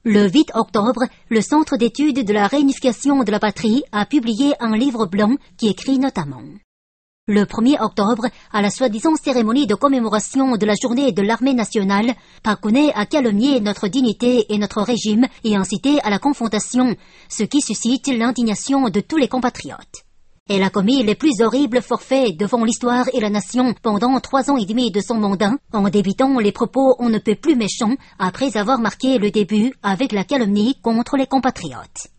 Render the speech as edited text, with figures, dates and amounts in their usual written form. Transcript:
Le 8 octobre, le Centre d'études de la réunification de la patrie a publié un livre blanc qui écrit notamment: Le 1er octobre, à la soi-disant cérémonie de commémoration de la journée de l'armée nationale, Park a calomnié notre dignité et notre régime et incité à la confrontation, ce qui suscite l'indignation de tous les compatriotes. Elle a commis les plus horribles forfaits devant l'histoire et la nation pendant 3 ans et demi de son mandat, en débitant les propos on ne peut plus méchants après avoir marqué le début avec la calomnie contre les compatriotes.